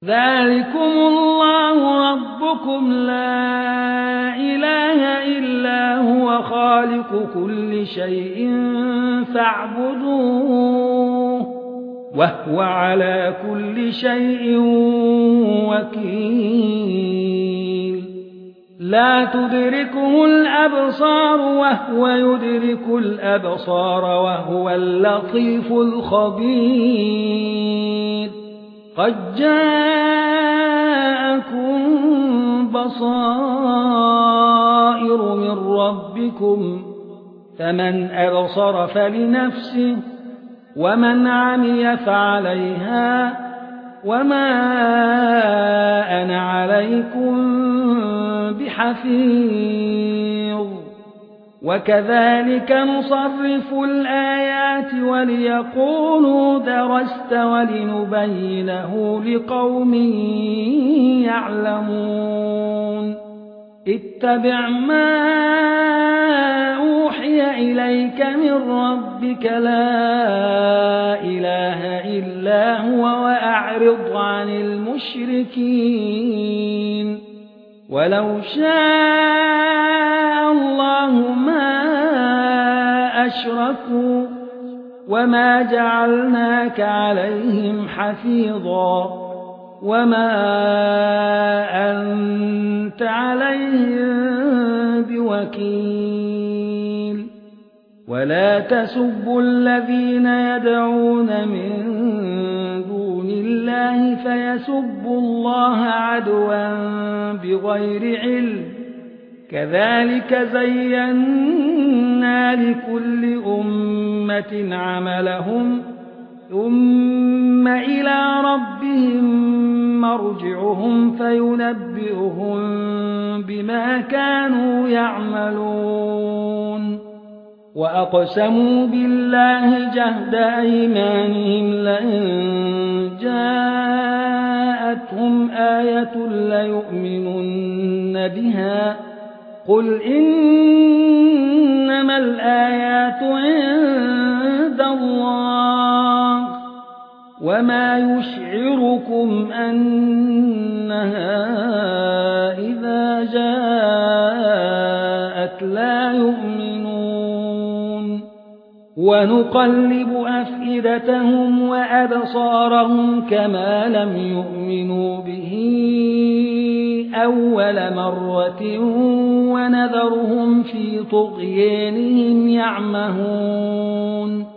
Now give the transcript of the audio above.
ذلكم الله ربكم لا إله إلا هو خالق كل شيء فاعبدوه وهو على كل شيء وكيل لا تدركه الأبصار وهو يدرك الأبصار وهو اللطيف الخبير قد جاءكم بصائر من ربكم فمن أبصر فلنفسه ومن عمي فعليها وما أنا عليكم بحفيظ وكذلك نصرف الآيات وليقولوا درست ولنبينه لقوم يعلمون اتبع ما أوحي إليك من ربك لا إله إلا هو وأعرض عن المشركين ولو شاء الله ما أشركوا وما جعلناك عليهم حفيظا وما أنت عليهم بوكيل ولا تسبوا الذين يدعون من دون الله فيسبوا الله عدوا بغير علم كذلك زينا لكل أمة عملهم ثم إلى ربهم مرجعهم فينبئهم بما كانوا يعملون وأقسموا بالله جهد أيمانهم لئن جاءتهم آية ليؤمنن بها قل إنما الآيات عند الله وما يشعركم أنها إذا جاءت لا يؤمنون ونقلب أفئدتهم وأبصارهم كما لم يؤمنوا به أول مرة ونذرهم في طغيانهم يعمهون